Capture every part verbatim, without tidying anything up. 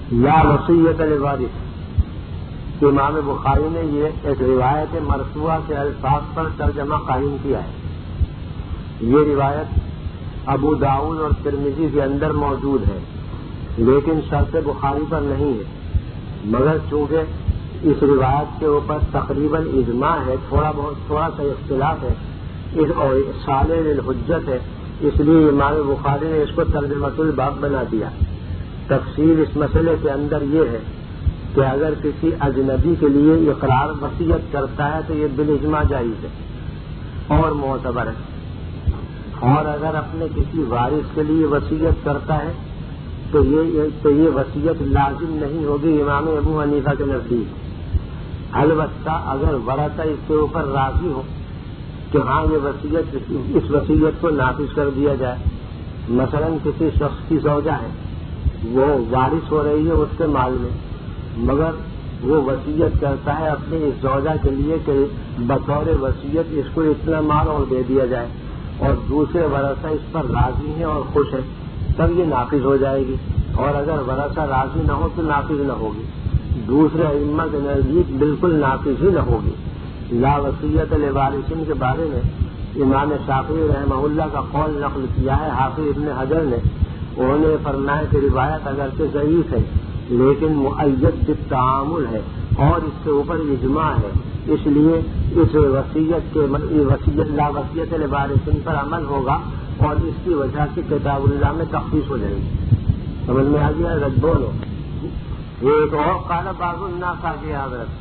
لا وصیت لوارث، امام بخاری نے یہ ایک روایت مرفوعہ کے الفاظ پر ترجمہ قائم کیا ہے۔ یہ روایت ابو داؤد اور ترمذی کے اندر موجود ہے، لیکن شرط بخاری پر نہیں ہے، مگر چونکہ اس روایت کے اوپر تقریباً اجماع ہے، تھوڑا بہت تھوڑا سا اختلاف ہے اور صالح للحجت ہے، اس لیے امام بخاری نے اس کو ترجمۃ الباب بنا دیا۔ تفصیل اس مسئلے کے اندر یہ ہے کہ اگر کسی اجنبی کے لیے اقرار وصیت کرتا ہے تو یہ بالاجماع جائز ہے اور معتبر ہے، اور اگر اپنے کسی وارث کے لیے وصیت کرتا ہے تو یہ تو یہ وصیت لازم نہیں ہوگی امام ابو حنیفہ کے نزدیک۔ البتہ اگر ورثہ اس کے اوپر راضی ہو کہ ہاں یہ وصیت اس وصیت کو نافذ کر دیا جائے، مثلا کسی شخص کی زوجہ ہے، وہ وارث ہو رہی ہے اس کے مال میں، مگر وہ وصیت کرتا ہے اپنے اس زوجہ کے لیے کہ بطور وصیت اس کو اتنا مال اور دے دیا جائے، اور دوسرے ورثہ اس پر راضی ہیں اور خوش ہیں، تب یہ نافذ ہو جائے گی، اور اگر ورثہ راضی نہ ہو تو نافذ نہ ہوگی۔ دوسرے ائمہ کے نزدیک بالکل نافذ ہی نہ ہوگی۔ لا وصیت لوارثین کے بارے میں امام شافعی رحمہ اللہ کا قول نقل کیا ہے حافظ ابن حجر نے۔ انہوں نے فرمایا کہ روایت اگرچہ ضعیف ہے لیکن مؤید بالتعامل ہے اور اس کے اوپر اجماع ہے، اس لیے اس وصیت کے وصیت لا وصیت لوارثین پر عمل ہوگا اور اس کی وجہ سے کتاب اللہ میں تخصیص ہو جائے گی۔ سمجھ میں آ گیا؟ رد بولو۔ ایک اور قال بعض الناس آگے حضرت،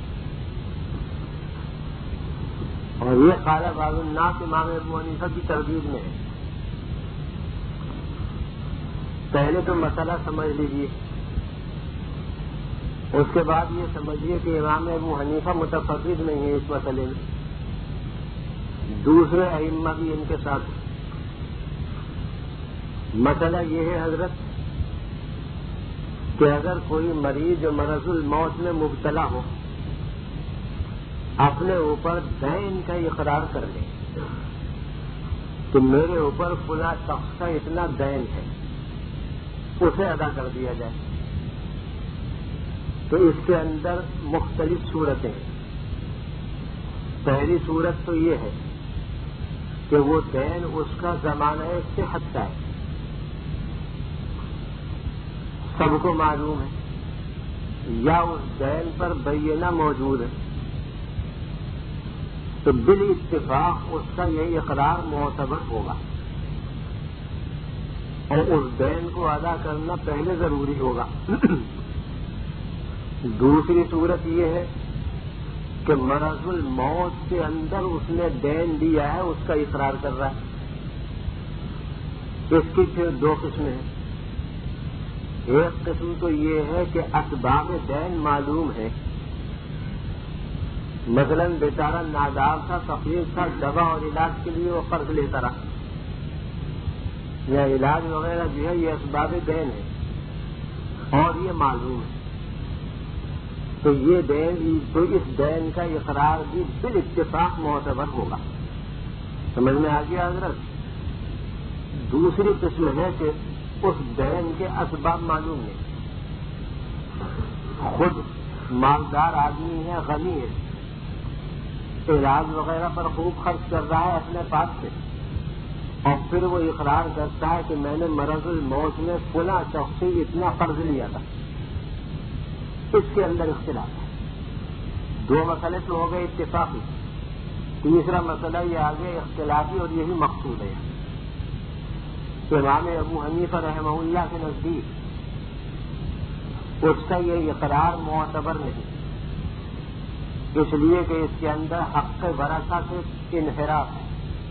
اور یہ قال بعض الناس امام ابو حنیفہ کی تردید میں ہے۔ پہلے تو مسئلہ سمجھ لیجیے، اس کے بعد یہ سمجھیے کہ امام ابو حنیفہ متفرد نہیں ہے اس مسئلے میں، دوسرے ائمہ بھی ان کے ساتھ۔ مسئلہ یہ ہے حضرت کہ اگر کوئی مریض جو مرض الموت میں مبتلا ہو اپنے اوپر دین کا اقرار کر لے کہ میرے اوپر فلاں شخص کا اتنا دین ہے، اسے ادا کر دیا جائے، تو اس کے اندر مختلف صورتیں ہیں۔ پہلی صورت تو یہ ہے کہ وہ دین اس کا زمانہ صحت کا ہے، سب کو معلوم ہے، یا اس دین پر بینہ موجود ہے، تو بالاتفاق اس کا یہ اقرار معتبر ہوگا اور اس دین کو ادا کرنا پہلے ضروری ہوگا۔ دوسری صورت یہ ہے کہ مرض الموت کے اندر اس نے دین دیا ہے، اس کا اقرار کر رہا ہے۔ اس کی پھر دو قسمیں ہیں۔ ایک قسم تو یہ ہے کہ اسباب دین معلوم ہے، مثلا بیچارہ نادار تھا، فقیر تھا، دوا اور علاج کے لیے وہ قرض لیتا رہا، یا علاج وغیرہ جو ہے یہ اسباب دین ہے اور یہ معلوم ہے، تو یہ دین تو اس دین کا اقرار بھی بالاتفاق معتبر ہوگا۔ سمجھ میں آ گیا حضرت؟ دوسری قسم ہے کہ اس دین کے اسباب معلوم نہیں، خود مالدار آدمی ہے، غنی ہے، علاج وغیرہ پر خوب خرچ کر رہا ہے اپنے پاس سے، اور پھر وہ اقرار کرتا ہے کہ میں نے مرض الموت میں فلاں شخص سے اتنا قرض لیا تھا۔ اس کے اندر اختلاف ہے۔ دو مسئلے تو ہو گئے اتفاقی، تیسرا مسئلہ یہ آگے اختلافی اور یہی مقصود ہے۔ امام ابو حنیفہ رحمہ اللہ کے نزدیک اس کا یہ اقرار معتبر نہیں، اس لیے کہ اس کے اندر حق ورثہ سے انحراف ہے،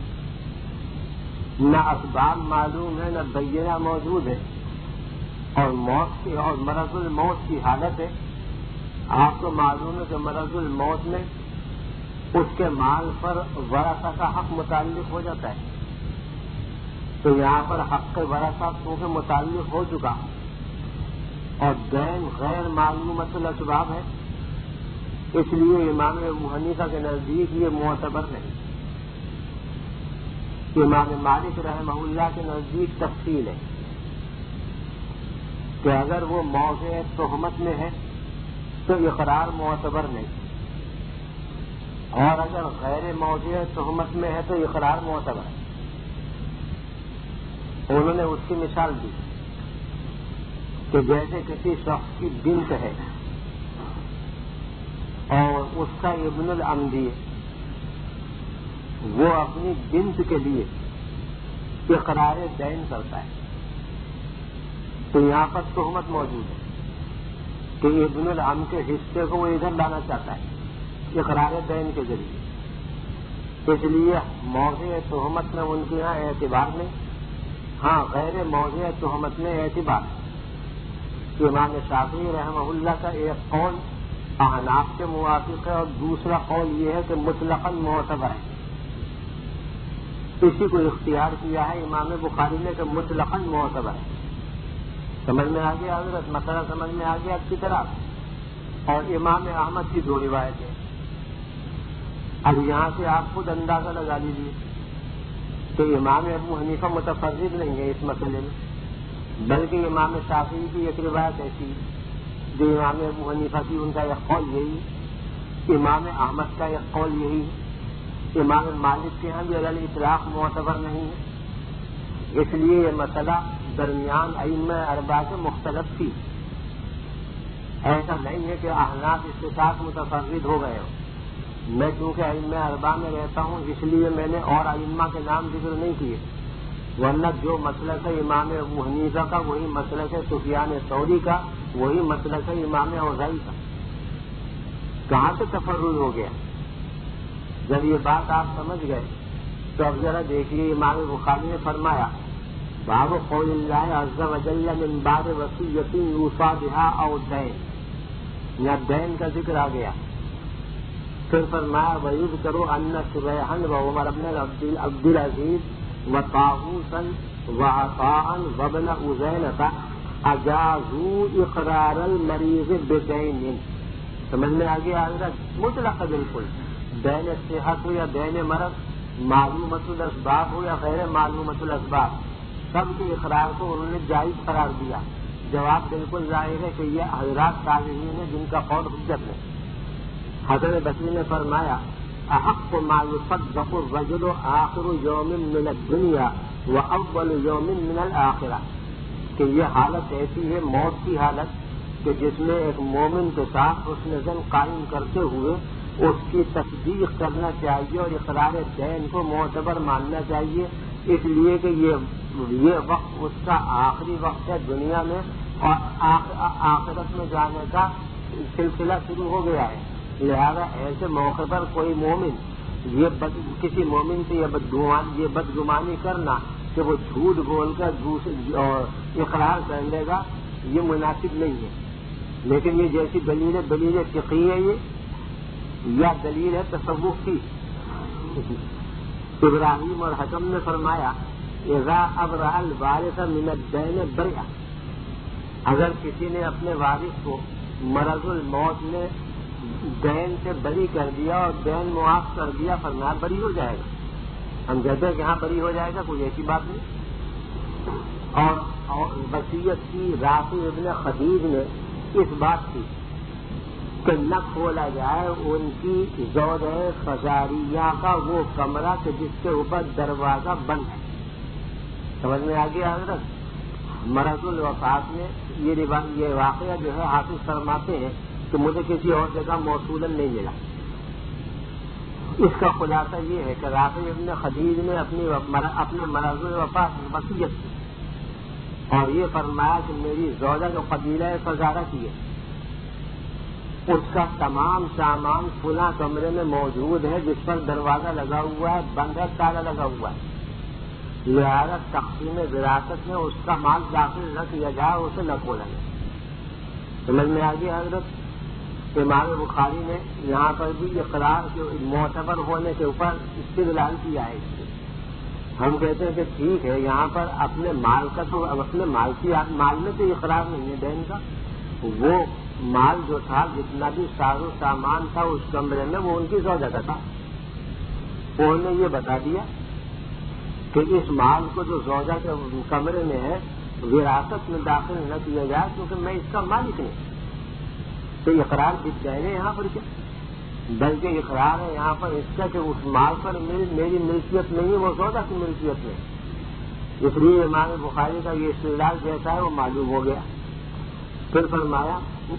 نہ اسباب معلوم ہے، نہ بینہ موجود ہے، اور موت کی اور مرض الموت کی حالت ہے۔ آپ کو معلوم ہے کہ مرض الموت میں اس کے مال پر ورثہ کا حق متعلق ہو جاتا ہے، تو یہاں پر حق ورثہ کیونکہ متعلق ہو چکا اور دین غیر معلومۃ الاسباب ہے، اس لیے امام ابو حنیفہ کے نزدیک یہ معتبر نہیں۔ امام مالک رحمہ اللہ کے نزدیک تفصیل ہے، کہ اگر وہ موضع تہمت میں ہے تو اقرار معتبر نہیں، اور اگر غیر موضع تہمت میں ہے تو اقرار معتبر ہے۔ انہوں نے اس کی مثال دی کہ جیسے کسی شخص کی بنت ہے اور اس کا ابن العمدی ہے، وہ اپنی بنت کے لیے اقرار دین کرتا ہے، تو یہاں پر تہمت موجود ہے کہ ابن العم کے حصے کو وہ ادھر لانا چاہتا ہے اقرار دین کے ذریعے، اس لیے موضع تہمت میں ان کے یہاں اعتبار نہیں، ہاں غیر موضع تہمت میں اعتبار۔ امام شافعی رحمہ اللہ کا ایک قول احناف کے موافق ہے اور دوسرا قول یہ ہے کہ مطلقاً معتبر ہے، اسی کو اختیار کیا ہے امام بخاری نے کہ مطلقاً معتبر ہے۔ سمجھ میں آ گیا حضرت؟ مسئلہ سمجھ میں آ گیا اچھی طرح۔ اور امام احمد کی دو روایتیں، اب یہاں سے آپ خود اندازہ لگا لیجیے کہ امام ابو حنیفہ متفرد نہیں ہے اس مسئلے میں، بلکہ امام شافعی کی ایک روایت ایسی جو امام ابو حنیفہ کی، ان کا ایک قول یہی، امام احمد کا ایک قول یہی، امام مالک کے ہاں بھی علی الاطلاق معتبر نہیں ہے۔ اس لیے یہ مسئلہ درمیان ائمہ اربعہ سے مختلف تھی، ایسا نہیں ہے کہ احناف اس کے ساتھ متفرد ہو گئے ہو۔ میں چونکہ ائمہ اربعہ میں رہتا ہوں اس لیے میں نے اور ائمہ کے نام ذکر نہیں کیے، ورنہ جو مسلک ہے امام ابو حنیفہ کا وہی مسلک ہے سفیان ثوری کا، وہی مسلک ہے امام اوزاعی کا۔ کہاں سے تفرد ہو گیا؟ جب یہ بات آپ سمجھ گئے تو اب ذرا دیکھیے، امام بخاری نے فرمایا باب قول اللہ عز وجل من بعد وصیۃ یوصی بها او دین، یا دین کا ذکر آ گیا، پھر فرمایا وَيُذْكَرُ أَنَّ شُرَيْحًا وَعُمَرَ بْنَ عبد العزیز وطاووسا وعطاء وابن عزینة اجازوا اقرار المریض بدین۔ سمجھ میں آ گیا حضرت؟ مطلق بالکل، دین صحت ہو یا دین مرض، معلومۃ الاسباب ہو یا غیر معلومۃ الاسباب، سب کے اقرار کو انہوں نے جائز قرار دیا۔ جواب بالکل ظاہر ہے کہ یہ حضرات تابعین ہیں جن کا قول حجت ہے۔ حسن بصری نے فرمایا احق ما يصدق الرجل آخر یوم من الدنیا واول یوم من الآخرہ، کہ یہ حالت ایسی ہے، موت کی حالت، کہ جس میں ایک مومن کے ساتھ حسن ظن قائم کرتے ہوئے اس کی تصدیق کرنا چاہیے اور اقرار دین کو معتبر ماننا چاہیے، اس لیے کہ یہ یہ وقت اس کا آخری وقت ہے دنیا میں، اور آخرت میں جانے کا سلسلہ شروع ہو گیا ہے۔ لہذا ایسے موقع پر کوئی مومن یہ بد کسی مومن سے یہ بدگمان یہ بدگمانی کرنا کہ وہ جھوٹ بول کر دوسرے اقرار کر لے گا، یہ مناسب نہیں ہے۔ لیکن یہ جیسی دلیل دلیل فقہی ہے یہ، یا دلیل ہے تصوف کی۔ ابراہیم اور حکم نے فرمایا اذا ابرأ الوارث من الدین برئ، اگر کسی نے اپنے وارث کو مرض الموت میں دین سے بری کر دیا اور دین معاف کر دیا، فرمایا بری ہو جائے گا۔ ہم کہتے ہیں کہ ہاں بری ہو جائے گا، کوئی ایسی بات نہیں۔ اور وصیت کی رافع ابن خدیج نے اس بات کی کہ نہ کھولا جائے ان کی زوجہ فزاریہ کا وہ کمرہ کہ جس کے اوپر دروازہ بند ہے۔ سمجھ میں آ گیا حضرت؟ مرض الوفات میں یہ یہ واقعہ جو ہے حافظ فرماتے ہیں کہ مجھے کسی اور جگہ موصولاً نہیں ملا۔ اس کا خلاصہ یہ ہے کہ رافع ابن خدیج نے اپنی اپنے مرض الوفات میں وصیت کی اور یہ فرمایا کہ میری زوجہ جو قبیلہ فزارہ کی ہے اس کا تمام سامان فلاں کمرے میں موجود ہے جس پر دروازہ لگا ہوا ہے، بند ہے، تالا لگا ہوا ہے، لہذا تقسیم وراثت میں اس کا مال داخل نہ کیا جائے، اسے نہ کھولا جائے۔ سمجھ میں آ گیا حضرت؟ امام بخاری نے یہاں پر بھی اقرار کے معتبر ہونے کے اوپر استدلال کیا ہے۔ اس سے ہم کہتے ہیں کہ ٹھیک ہے، یہاں پر اپنے مال کا تو اپنے مال کی مال میں تو اقرار نہیں ہے دین کا، وہ مال جو تھا جتنا بھی ساز و سامان تھا اس کمرے میں وہ ان کی زوجہ کا تھا۔ انہوں نے یہ بتا دیا کہ اس مال کو جو زوجہ کے کمرے میں ہے وراثت میں داخل نہ کیا جائے کیونکہ میں اس کا مالک نہیں. تو اقرار بالدین ہے یہاں پر کیا، بلکہ اقرار ہے یہاں پر اس کا کہ اس مال پر میری ملکیت نہیں ہے، وہ سودا کی ملکیت نہیں. اس لیے امام بخاری کا یہ استدلال جیسا ہے وہ معلوم ہو گیا. پھر فرمایا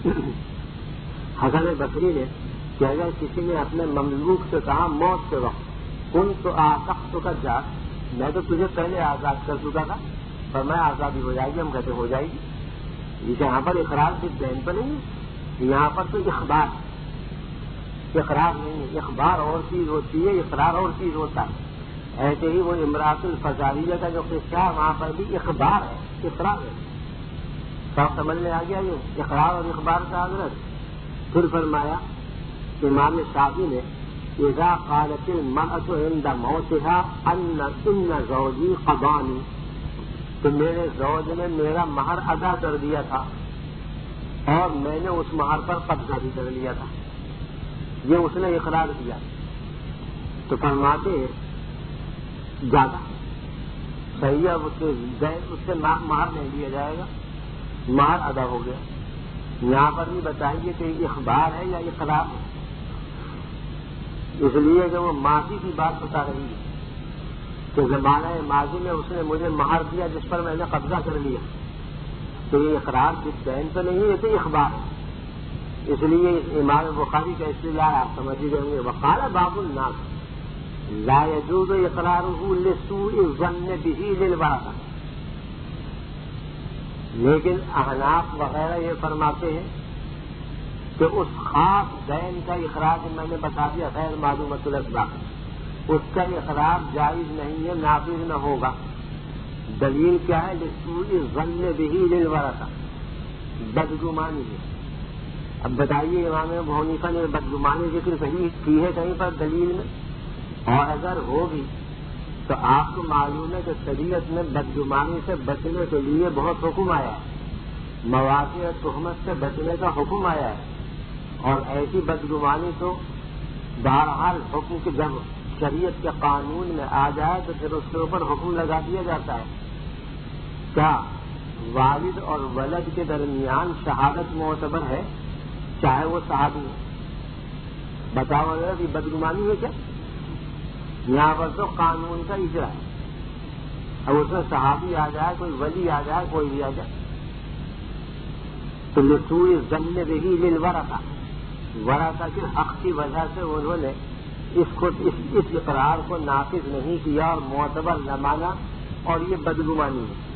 حسن بصری نے کہ اگر کسی نے اپنے مملوک سے کہا موت کے وقت کن تو آسخت کا جا، میں تو تجھے پہلے آزاد کر چکا تھا، پر میں آزادی ہو جائے گی، ہم کہتے ہو جائے گی. یہاں پر اقرار صرف دین پر نہیں ہے، یہاں پر تو اخبار اقرار نہیں ہے. اخبار اور چیز ہوتی ہے، اقرار اور چیز ہوتا ہے. ایسے ہی وہ امراۃ الفزاریہ کا جو قصہ ہے وہاں پر بھی اخبار ہے، اقرار ہے. سب سمجھ میں آ گیا یہ اقرار اور اخبار کا حضرت. پھر فرمایا امام شافعی نے اذا قالت المرأة عند موتها ان ان زوجی قضانی، تو میرے زوج نے میرا مہر ادا کر دیا تھا اور میں نے اس مہر پر قبضہ بھی کر لیا تھا، یہ اس نے اقرار کیا. تو فرماتے زیادہ صحیح ہے، اس سے مہر نہیں لیا جائے گا، مہر ادا ہو گیا. یہاں پر بھی بتائیے کہ اخبار ہے یا اقرار ہے، اس لیے کہ وہ ماضی کی بات بتا رہی ہے کہ زمانہ ماضی میں اس نے مجھے مہر دیا جس پر میں نے قبضہ کر لیا. تو یہ اقرار جس دین تو نہیں ہے، تو اخبار ہے. اس لیے امام بخاری کا استدلال آپ سمجھ ہی جائیں گے. وقال باب الناس لا يجوز اقراره لسوء الظن به للورثة، لیکن احناف وغیرہ یہ فرماتے ہیں کہ اس خاص دین کا اقرار میں نے بتا دیا غیر معلومۃ الاسباب، اس کا اقرار جائز نہیں ہے، نافذ نہ ہوگا. دلیل کیا ہے؟ لسوء الظن به للورثة، بدگمانی ہے. اب بتائیے امام ابو حنیفہ نے بدگمانی ذکر صحیح کی ہے کہیں پر دلیل میں؟ اور اگر ہوگی تو آپ کو معلوم ہے کہ شریعت میں بدگمانی سے بچنے کے لیے بہت حکم آیا ہے، مواقع تہمت سے بچنے کا حکم آیا ہے. اور ایسی بدگمانی تو بہرحال حکم کے جب شریعت کے قانون میں آ جائے تو پھر اس کے اوپر حکم لگا دیا جاتا ہے. کیا والد اور ولد کے درمیان شہادت معتبر ہے چاہے وہ صحابی ہو؟ بتاؤ اگر کہ بدگمانی ہے کیا؟ یہاں پر تو قانون کا اجرا ہے. اب اس میں صحابی آ جائے، کوئی ولی آ جائے، کوئی بھی آ جائے، تو لسوء الظن به للورثة، ورثہ کے حق کی وجہ سے انہوں نے اس کو اس, اس اقرار کو نافذ نہیں کیا اور معتبر نہ مانا، اور یہ بدگمانی ہے.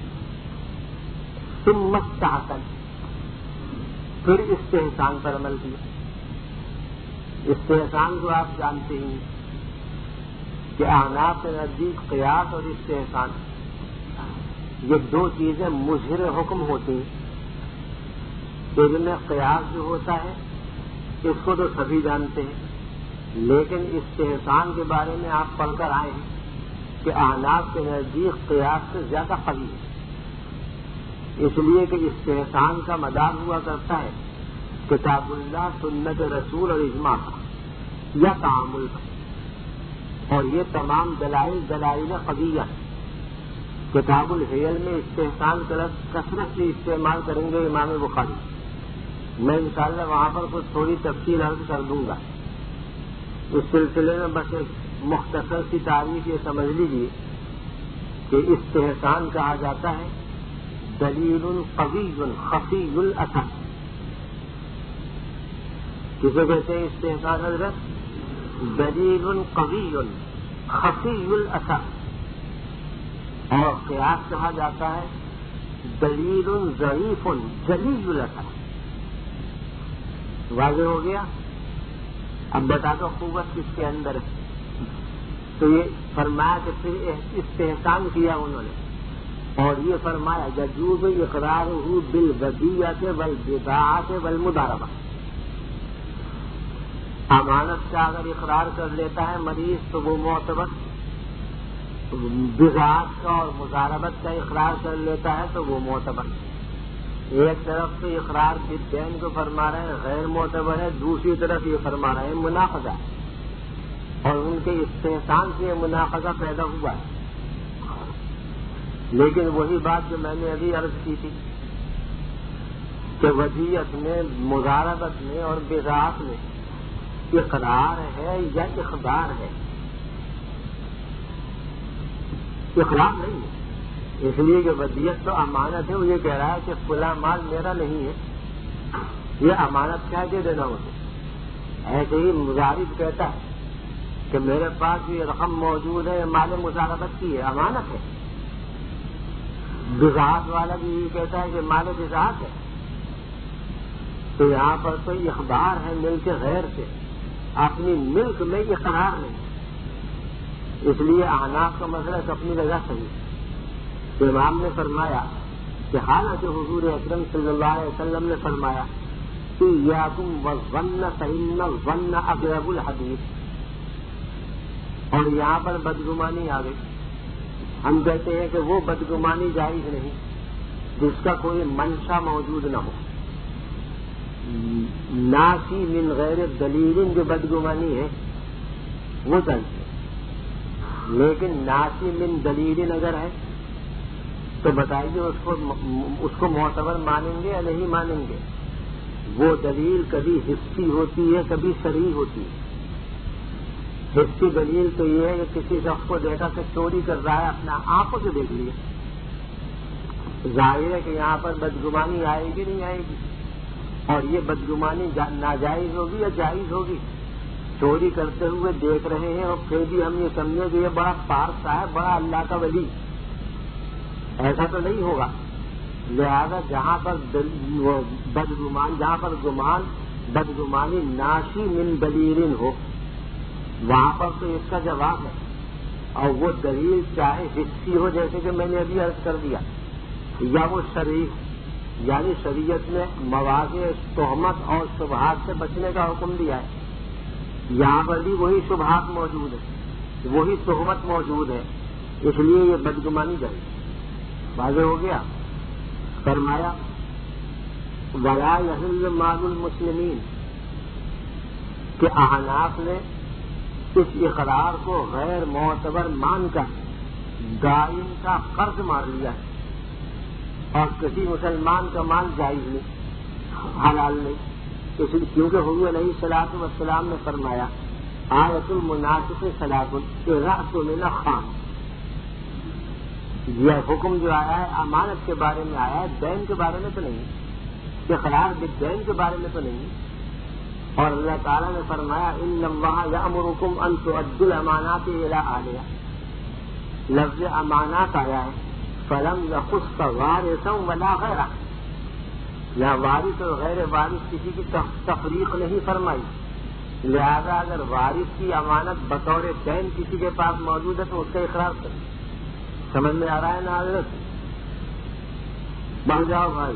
ثم استحسن، پھر استحسان پر عمل کیا. استحسان کو آپ جانتے ہیں کہ احناف کے نزدیک قیاس اور استحسان یہ دو چیزیں مظہر حکم ہوتی ہیں. ان میں قیاس جو ہوتا ہے اس کو تو سبھی جانتے ہیں، لیکن استحسان کے بارے میں آپ پڑھ کر آئے ہیں کہ احناف کے نزدیک قیاس سے زیادہ قوی ہے، اس لیے کہ استحسان کا مدار ہوا کرتا ہے کتاب اللہ، سنت رسول اور اجماع کا یا تعامل کا، اور یہ تمام دلائل دلائل قویہ. کتاب الحیل میں استحسان کثرت سے استعمال کریں گے امام بخاری. میں انشاءاللہ وہاں پر کچھ تھوڑی تفصیل عرض کر دوں گا. اس سلسلے میں بس ایک مختصر سی تعریف یہ سمجھ لیجیے کہ استحسان کہا جاتا ہے دلیل قوی خفی الاثر. کسے کہتے ہیں استحسان حضرت؟ دلیل قوی خفی الاثر. اور قیاس کہا جاتا ہے دلیل ضعیف جلی الاثر. واضح ہو گیا؟ اب بتا دو قوت کس کے اندر ہے. تو یہ فرمایا کہ پھر استحسان کیا انہوں نے، اور یہ فرمایا یجوز اقرارہ بالبدیعۃ والبضاعۃ والمضاربہ. امانت کا اگر اقرار کر لیتا ہے مریض تو وہ معتبر، بضاعت کا اور مضاربت کا اقرار کر لیتا ہے تو وہ معتبر. ایک طرف تو اقرار بالدین کو فرما رہے ہیں غیر معتبر ہے، دوسری طرف یہ فرما رہے ہیں مناقضہ، اور ان کے استحسان سے یہ مناقضہ پیدا ہوا ہے. لیکن وہی بات جو میں نے ابھی عرض کی تھی کہ وصیت میں، مضاربت میں اور بضاعت میں اقرار ہے یا اخبار ہے؟ اقرار نہیں ہے، اس لیے کہ وصیت تو امانت ہے. وہ یہ کہہ رہا ہے کہ فلاں مال میرا نہیں ہے، یہ امانت کیا دے دینا اسے. ایسے ہی مضارب کہتا ہے کہ میرے پاس یہ رقم موجود ہے، مال مضاربت کی ہے، امانت ہے. بضاعت والا بھی یہ کہتا ہے کہ مال بضاعت ہے. تو یہاں پر کوئی اخبار ہے ملک غیر سے، اپنی ملک میں اقرار نہیں. اس لیے احناف کا مسئلہ اپنی جگہ صحیح. تو امام نے فرمایا کہ حالانکہ حضور اکرم صلی اللہ علیہ وسلم نے فرمایا کہ یاکم والظن فإن الظن اغلب الحدیث، اور یہاں پر بدگمانی آ گئی. ہم کہتے ہیں کہ وہ بدگمانی جائز نہیں جس کا کوئی منشا موجود نہ ہو. ناسی من غیر دلیل جو بدگمانی ہے وہ چلتی ہے، لیکن ناسی من دلیل اگر ہے تو بتائیے اس کو اس کو معتبر مانیں گے یا نہیں مانیں گے؟ وہ دلیل کبھی حسی ہوتی ہے، کبھی صریح ہوتی ہے. حسی دلیل تو یہ ہے کہ کسی شخص کو دیکھا کہ چوری کر رہا ہے، اپنا آنکھوں سے دیکھ لیے، ظاہر ہے کہ یہاں پر بدگمانی آئے گی نہیں آئے گی. اور یہ بدگمانی ناجائز ہوگی یا جائز ہوگی؟ چوری کرتے ہوئے دیکھ رہے ہیں اور پھر بھی ہم یہ سمجھے کہ یہ بڑا پارس ہے، بڑا اللہ کا ولی، ایسا تو نہیں ہوگا. لہذا جہاں پر بدگمان جہاں پر گمان بدگمانی ناشی من دلیل ہو وہاں پر تو اس کا جواب ہے. اور وہ دلیل چاہے حسی ہو جیسے کہ میں نے ابھی عرض کر دیا، یا وہ شریف، یعنی شریعت نے مواضع تہمت اور شبہات سے بچنے کا حکم دیا ہے. یہاں پر بھی وہی شبہات موجود ہے، وہی تہمت موجود ہے، اس لیے یہ بدگمانی جائے. واضح ہو گیا. فرمایا ولا یحل مال المسلمین، کہ احناف نے اس اقرار کو غیر معتبر مان کر دائم کا قرض مار لیا ہے، اور کسی مسلمان کا مال جائز نہیں، حلال نہیں. اس لیے کیونکہ حضور علیہ الصلوۃ والسلام نے فرمایا آیت المنافق ثلاث الرأس من الخان. یہ حکم جو آیا ہے امانت کے بارے میں آیا ہے، دین کے بارے میں تو نہیں، اقرار بالدین کے بارے میں تو نہیں. اور اللہ تعالیٰ نے فرمایا ان اللہ یأمرکم ان تؤدوا الامانات الی اہلہا. لفظ امانات آیا ہے فلم یخص وارثا ولا غیرہ، یہاں وارث اور غیر وارث کسی کی تفریق نہیں فرمائی. لہذا اگر وارث کی امانت بطور دین کسی کے پاس موجود ہے تو اس کا اقرار کریں. سمجھ میں آ رہا ہے نا حضرت؟ بڑھ جاؤ بھائی.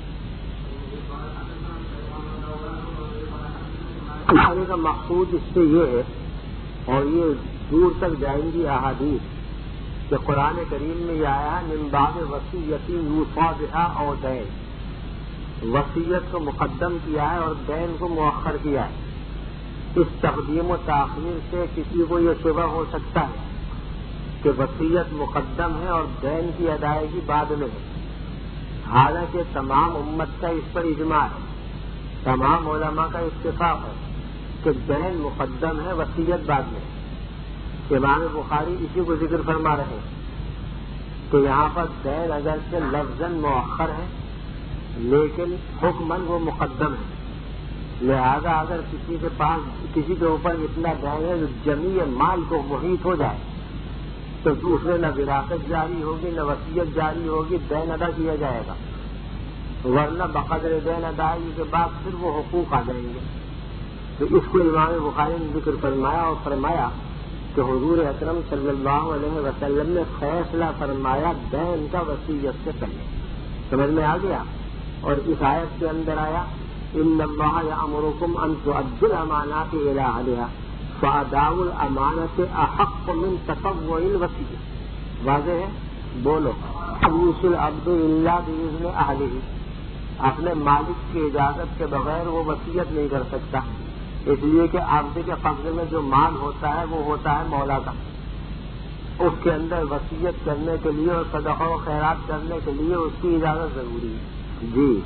کہنے کا مقصود اس سے یہ ہے، اور یہ دور تک جائیں گی احادیث، کہ قرآن کریم میں یہ آیا من بعد وصیۃ یوصی بہا او دین. وصیت کو مقدم کیا ہے اور دین کو مؤخر کیا ہے. اس تقدیم و تاخیر سے کسی کو یہ شبہ ہو سکتا ہے کہ وصیت مقدم ہے اور دین کی ادائیگی بعد میں ہے. حالانکہ تمام امت کا اس پر اجماع ہے، تمام علماء کا اتفاق ہے کہ دین مقدم ہے، وصیت بعد میں. امام بخاری اسی کو ذکر فرما رہے ہیں کہ یہاں پر دین اگرچہ لفظاً مؤخر ہے لیکن حکماً وہ مقدم ہے. لہذا اگر کسی کے پاس کسی کے اوپر اتنا دین ہے جو جمیع مال کو محیط ہو جائے تو اس میں نہ وراثت جاری ہوگی نہ وصیت جاری ہوگی، دین ادا کیا جائے گا. ورنہ بقدر دین ادائیگی کے بعد پھر وہ حقوق آ جائیں گے. تو اس کو امام بخاری نے ذکر فرمایا اور فرمایا کہ حضور اکرم صلی اللہ علیہ وسلم نے فیصلہ فرمایا دین کا وصیت سے پہلے. سمجھ میں آ گیا. اور اس آیت کے اندر آیا ان اللہ یأمرکم ان تؤدوا الامانات الی اہلہا فاداء الامانۃ احق من تطوع الوصیۃ. واضح ہے؟ بولو. یوصی العبد الا باذن اہلہ، اپنے مالک کی اجازت کے بغیر وہ وصیت نہیں کر سکتا، اس لیے کہ عبد کے قبضے میں جو مال ہوتا ہے وہ ہوتا ہے مولا کا، اس کے اندر وصیت کرنے کے لیے اور صدقہ و خیرات کرنے کے لیے اس کی اجازت ضروری ہے. جی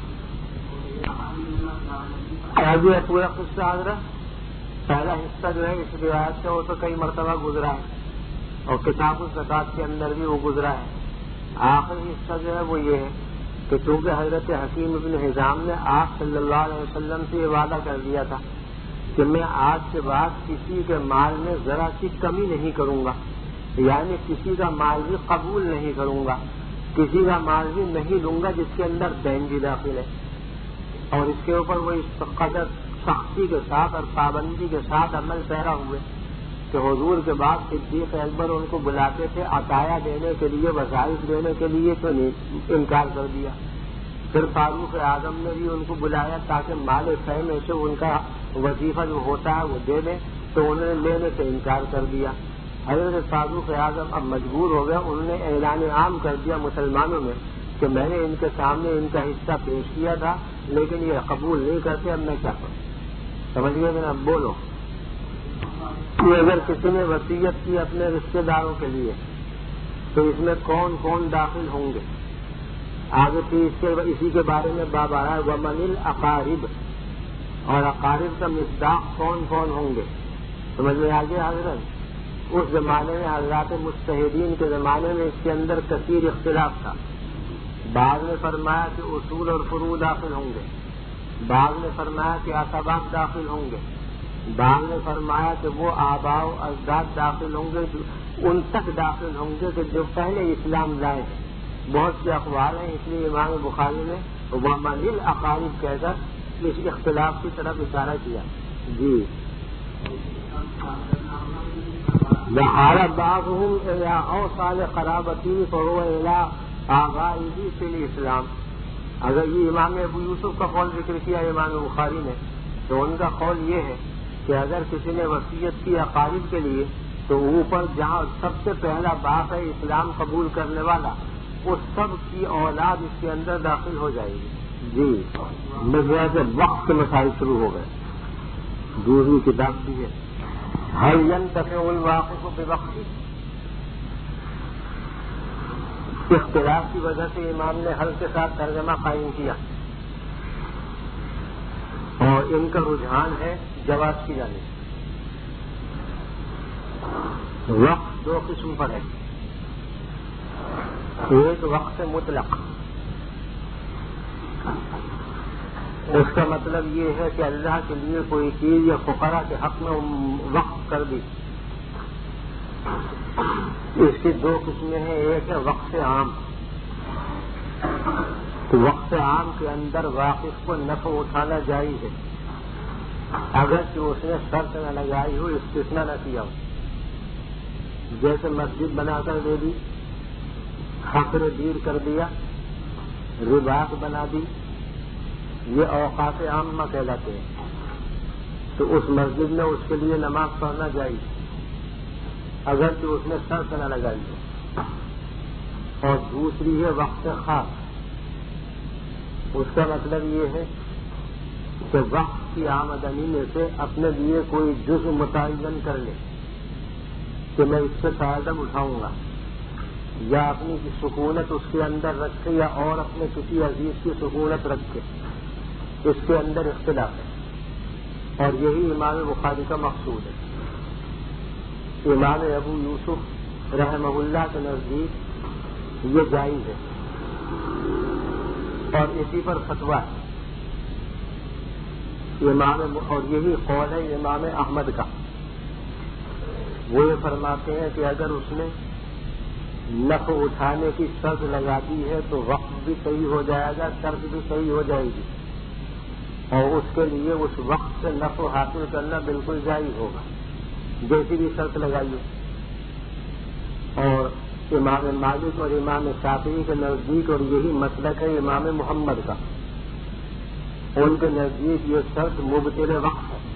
ابھی پورا قصہ حضرت پہلا حصہ جو ہے اس روایت سے وہ تو کئی مرتبہ گزرا ہے اور کتاب الزکات کے اندر بھی وہ گزرا ہے. آخری حصہ جو ہے وہ یہ ہے کہ چونکہ حضرت حکیم بن حزام نے آپ صلی اللہ علیہ وسلم سے یہ وعدہ کر دیا تھا کہ میں آج کے بعد کسی کے مال میں ذرا سی کمی نہیں کروں گا، یعنی کسی کا مال بھی قبول نہیں کروں گا، کسی کا مال بھی نہیں لوں گا جس کے اندر دین بھی داخل ہے. اور اس کے اوپر وہ اس قدر سختی کے ساتھ اور پابندی کے ساتھ عمل پیرا ہوئے کہ حضور کے بعد صدیق اکبر ان کو بلاتے تھے عطایا دینے کے لیے، وظائف دینے کے لیے، تو انکار کر دیا. پھر فاروق اعظم نے بھی ان کو بلایا تاکہ مال فہ میں سے ان کا وظیفہ جو ہوتا ہے وہ دے دیں، تو انہوں نے لینے سے انکار کر دیا. حضرت فاروق اعظم اب مجبور ہو گئے، انہوں نے اعلان عام کر دیا مسلمانوں میں کہ میں نے ان کے سامنے ان کا حصہ پیش کیا تھا لیکن یہ قبول نہیں کرتے، اب میں کیا کروں. سمجھ گئے میں اب بولو کہ اگر کسی نے وصیت کی اپنے رشتے داروں کے لیے تو اس میں کون کون داخل ہوں گے. آگے پھر اس کے اسی کے بارے میں باب آ رہا ہے ومن الاقارب، اور اقارب کا مصداق کون کون ہوں گے. سمجھ میں آگے حضرت اس زمانے میں حضرات مجتہدین کے زمانے میں اس کے اندر کثیر اختلاف تھا. بعض نے فرمایا کہ اصول اور فروع داخل ہوں گے، بعض نے فرمایا کہ عصبات داخل ہوں گے، بعض نے فرمایا کہ وہ آباء و اجداد داخل ہوں گے، ان تک داخل ہوں گے کہ جو پہلے اسلام لائے ہیں. بہت سے اقوال ہیں، اس لیے امام بخاری نے ومن الاقارب کہہ کر اس اختلاف کی طرف اشارہ کیا. جی لہٰذا بعضهم الى اوصال قرابتی فهو الى آبائه فی الاسلام. اگر یہ امام ابو یوسف کا قول ذکر کیا امام بخاری نے تو ان کا قول یہ ہے کہ اگر کسی نے وصیت کی اقارب کے لیے تو اوپر جہاں سب سے پہلا باپ ہے اسلام قبول کرنے والا، اس سب کی اولاد اس کے اندر داخل ہو جائے گی. جی میرے سے وقت کے مسائل شروع ہو گئے. دوسری کتاب بھی ہے هل ينتفع الواقف بوقتی. اختلاف کی وجہ سے امام نے حل کے ساتھ ترجمہ قائم کیا اور ان کا رجحان ہے جواز کی جانب. وقت دو قسم پر ہے، ایک وقت مطلق، اس کا مطلب یہ ہے کہ اللہ کے لیے کوئی چیز یا فقراء کے حق میں وقف کر دی. اس کی دو قسمیں ہیں، ایک ہے وقف عام. تو وقف عام کے اندر واقف کو نفع اٹھانا جائز ہے اگرچہ اس نے شرط نہ لگائی ہو، استثناء نہ کیا ہو. جیسے مسجد بنا کر دے دی، خطر دیر کر دیا، رباط بنا دی، یہ اوقات عامہ کہلاتے ہیں. تو اس مسجد میں اس کے لیے نماز پڑھنا جائز اگرچہ اس نے شرط نہ لگائی ہو. اور دوسری ہے وقت خاص. اس کا مطلب یہ ہے کہ وقت کی آمدنی میں سے اپنے لیے کوئی جزء متعین کر لے کہ میں اس سے فائدہ اٹھاؤں گا، یا اپنی سکونت اس کے اندر رکھے یا اور اپنے کسی عزیز کی سکونت رکھے. اس کے اندر اختلاف ہے اور یہی امام بخاری کا مقصود ہے. امام ابو یوسف رحمہ اللہ کے نزدیک یہ جائز ہے اور اسی پر فتویٰ ہے امام، اور یہی قول ہے امام احمد کا. وہ یہ فرماتے ہیں کہ اگر اس نے نفع اٹھانے کی شرط لگا دی ہے تو وقت بھی صحیح ہو جائے گا، شرط بھی صحیح ہو جائے گی، اور اس کے لیے اس وقت سے نفع حاصل کرنا بالکل جائز ہوگا جیسی بھی شرط لگائی ہو. اور امام مالک اور امام شافعی کے نزدیک، اور یہی مسلک ہے امام محمد کا، ان کے نزدیک یہ شرط مبطل وقت ہے.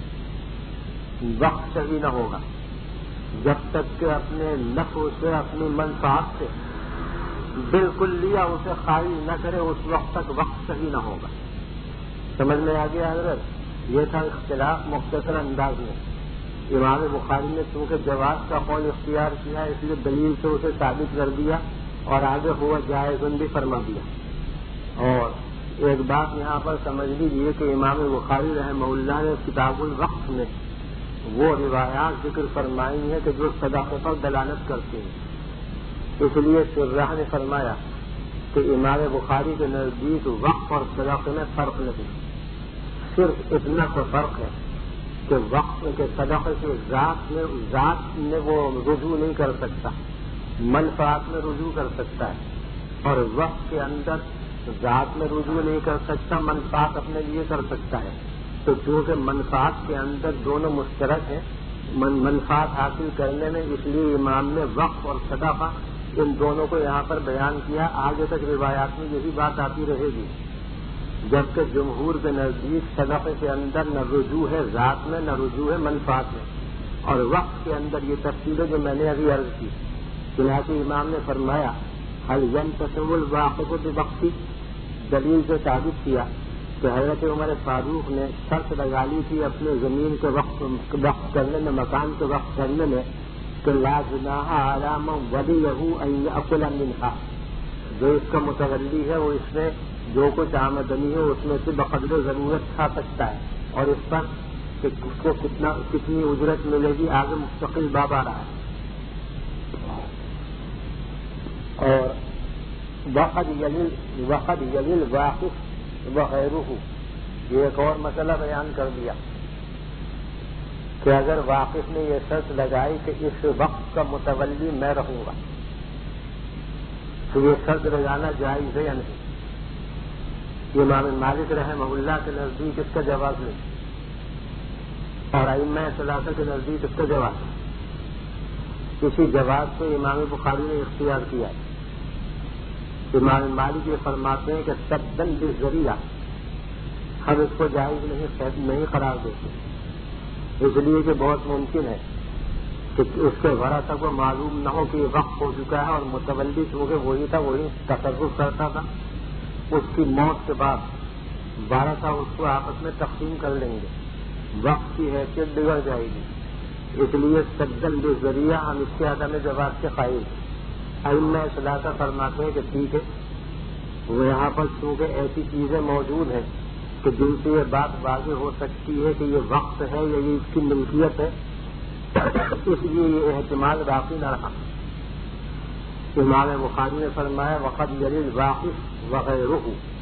وقت صحیح نہ ہوگا جب تک کہ اپنے نفع سے، اپنی منفعت سے بالکل لیا اسے خارج نہ کرے، اس وقت تک وقت صحیح نہ ہوگا. سمجھ میں آ گیا حضرت؟ یہ تھا اختلاف مختصر انداز میں. امام بخاری نے چونکہ جواز کا قول اختیار کیا اس لیے دلیل سے اسے ثابت کر دیا اور آگے ہوا جائز بھی فرما دیا. اور ایک بات یہاں پر سمجھ لیجیے کہ امام بخاری رحمہ اللہ نے کتاب الوقف میں وہ روایات ذکر فرمائی ہیں کہ جو صدقے پر دلالت کرتی ہیں. اس لیے شرح نے فرمایا کہ امام بخاری کے نزدیک وقف اور صدقے میں فرق نہیں، صرف اتنا تو فرق ہے کہ وقف کے صدقے کے ذات میں ذات میں وہ رجوع نہیں کر سکتا، منفعت میں رجوع کر سکتا ہے، اور وقف کے اندر ذات میں رجوع نہیں کر سکتا، منفعت اپنے لیے کر سکتا ہے. تو چونکہ منفعت کے اندر دونوں مشترک ہیں من منفعت حاصل کرنے میں، اس لیے امام نے وقف اور صدقہ ان دونوں کو یہاں پر بیان کیا. آگے تک روایات میں یہی بات آتی رہے گی، جبکہ جمہور کے نزدیک صدقے کے اندر نہ رجوع ہے ذات میں، نہ رجوع ہے منفعت میں، اور وقت کے اندر یہ تفصیل ہے جو میں نے ابھی عرض کی. چنانچہ امام نے فرمایا حل ينتسب الواقف بوقتی، دلیل سے ثابت کیا کہ حضرت عمر فاروق نے شرط لگا لی تھی اپنے زمین کے وقف وقف کرنے میں، مکان کے وقف کرنے میں کہ لا جناح علی من ولیہ ان یأکل منھا، جو اس کا متولی ہے وہ اس میں جو کچھ آمدنی ہے اس میں سے بقدر ضرورت کھا سکتا ہے، اور اس پر کہ اس کو کتنا کتنی اجرت ملے گی آگے مستقل باب آ رہا ہے. اور وقد یلیل وقد یلیل واقف وغیرہ، یہ ایک اور مسئلہ بیان کر دیا کہ اگر واقف نے یہ شرط لگائی کہ اس وقت کا متولی میں رہوں گا تو یہ شرط لگانا جائز ہے یا نہیں؟ امام مالک رحمہ اللہ کے نزدیک اس کا جواز نہیں، اور ائمہ ثلاثہ کے نزدیک اس کا جواز ہے. اسی جواز کو امام بخاری نے اختیار کیا ہے. امام مالک یہ فرماتے ہیں کہ سدًا بالذریعہ ہم اس کو جائز نہیں نہیں قرار دیتے، اس لیے کہ بہت ممکن ہے کہ اس کے ورثہ کو معلوم نہ ہو کہ یہ وقف ہو چکا ہے، اور متولی چونکہ وہی تھا وہی تصرف کرتا تھا، اس کی موت کے بعد ورثہ اس کو آپس میں تقسیم کر لیں گے، وقت کی حیثیت بگڑ جائے گی. اس لیے سدًا بالذریعہ ہم اس کے عدم جواز کے قائل ہیں. ائمہ ثلاثہ فرماتے ہیں کہ ٹھیک ہے، وہ یہاں پر چونکہ ایسی چیزیں موجود ہیں کہ جن سے یہ بات واضح ہو سکتی ہے کہ یہ وقت ہے یا یہ اس کی ملکیت ہے، اس لیے یہ احتمال باقی نہ رہا. امام بخاری نے فرمایا وقد یلیل واقف وغیرہ،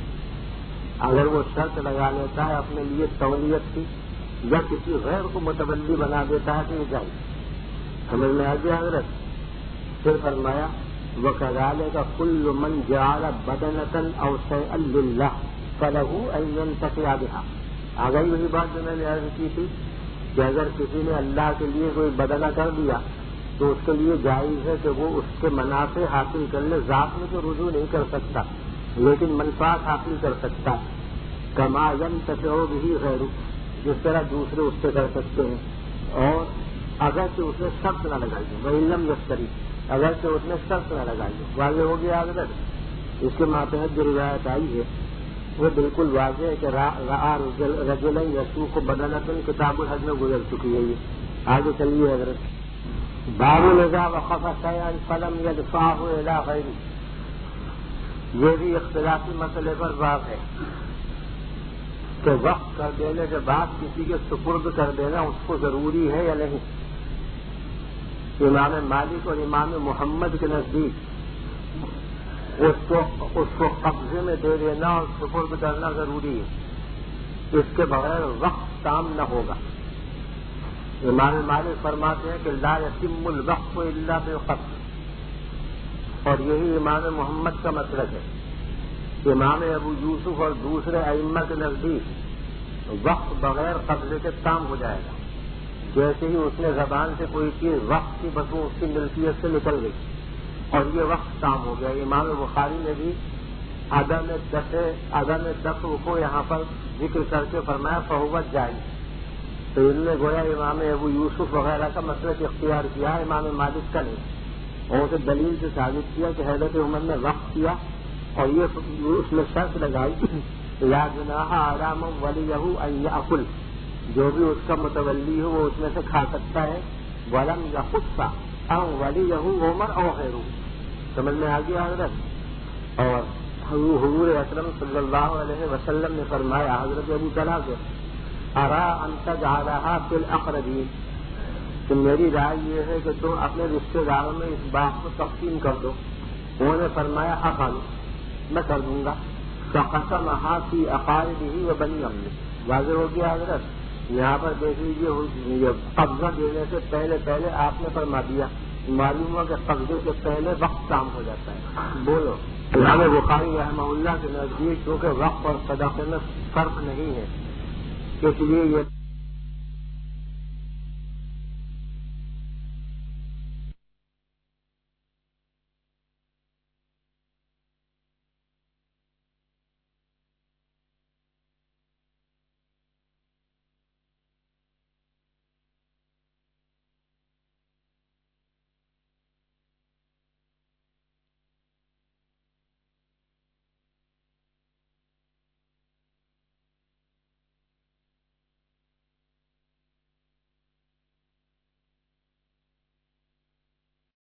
اگر وہ شرط لگا لیتا ہے اپنے لیے تولیت کی یا کسی غیر کو متولی بنا دیتا ہے تو یہ جائے. سمجھ میں آ گیا حضرت؟ پھر فرمایا وَكَذَلِكَ كُلُّ مَنْ جَعَلَ بَدَنَةً أَوْ شَيْئًا لِلَّهِ فَلَهُ أَنْ يَنْتَفِعَ بِهَا. آگئی وہی بات جو میں نے عرض کی تھی کہ اگر کسی نے اللہ کے لیے کوئی بدنہ کر دیا تو اس کے لیے جائز ہے کہ وہ اس کے منافع حاصل کر لے. ذات میں تو رجوع نہیں کر سکتا لیکن منفعت حاصل کر سکتا ہے. كَمَا يَنْتَفِعُ بِهِ غَيْرُهُ، جس طرح دوسرے اس سے کر سکتے ہیں. اور اگرچہ اس نے شرط نہ لگائی ہے وَإِن لَمْ يَشْتَرِطْ، اگرچہ اس نے شرط نہ لگائی ہے. واضح ہو گیا حضرت؟ اس کے ماتحت جو روایت آئی ہے وہ بالکل واضح ہے کہ رأى رجلا يسوق بدنة، کتاب الحج میں گزر چکی ہے. یہ آگے چلیے حضرت. باب اذا وقف شيئا فلم يدفعه الى غيره، یہ بھی اختلافی مسئلے پر بات ہے کہ وقف کر دینے کے بعد کسی کے سپرد کر دینا اس کو ضروری ہے یا نہیں. امام مالک اور امام محمد کے نزدیک اس کو اس کو قبضے میں دے دینا اور سپرد کرنا ضروری ہے، اس کے بغیر وقف تام نہ ہوگا. امام مالک فرماتے ہیں کہ لا یتم الوقف الا بالقبض، اور یہی امام محمد کا مسلک ہے. امام ابو یوسف اور دوسرے ائمہ کے نزدیک وقف بغیر قبضے کے تام ہو جائے گا. جیسے ہی اس نے زبان سے کوئی چیز وقت کی بس اس کی ملکیت سے نکل گئی اور یہ وقت تام ہو گیا. امام بخاری نے بھی عدم دفع عدم دفع کو یہاں پر ذکر کر کے فرمایا فہوت جائز. تو ان نے گویا امام ابو یوسف وغیرہ کا مسلک اختیار کیا، امام مالک کا نہیں. اور اسے دلیل سے ثابت کیا کہ حضرت عمر نے وقف کیا اور یہ اس میں شرط لگائی لا جناح علی من ولیہ ان یأکل، جو بھی اس کا متولی ہو وہ اس میں سے کھا سکتا ہے. ولم یخص او ولیہ عمر او غیرہ. سمجھ میں آ گیا حضرت. اور حضور اکرم صلی اللہ علیہ وسلم نے فرمایا حضرت ابو طلحہ سے ارا ان تجعلھا فی الاقربین، کہ میری رائے یہ ہے کہ تم اپنے رشتے داروں میں اس بات کو تقسیم کر دو. انہوں نے فرمایا افعل، میں کر دوں گا. فقسمھا فی اقاربہ و بنی عمہ. واضح ہو گیا حضرت. یہاں پر دیکھ لیجیے قبضہ دینے سے پہلے پہلے آپ نے فرما دیا. معلوم ہوا کہ قبضے سے پہلے وقت کام ہو جاتا ہے. بولو. امام بخاری رحمہ اللہ کے نزدیک کیونکہ وقت اور صدقے میں فرق نہیں ہے، اس لیے یہ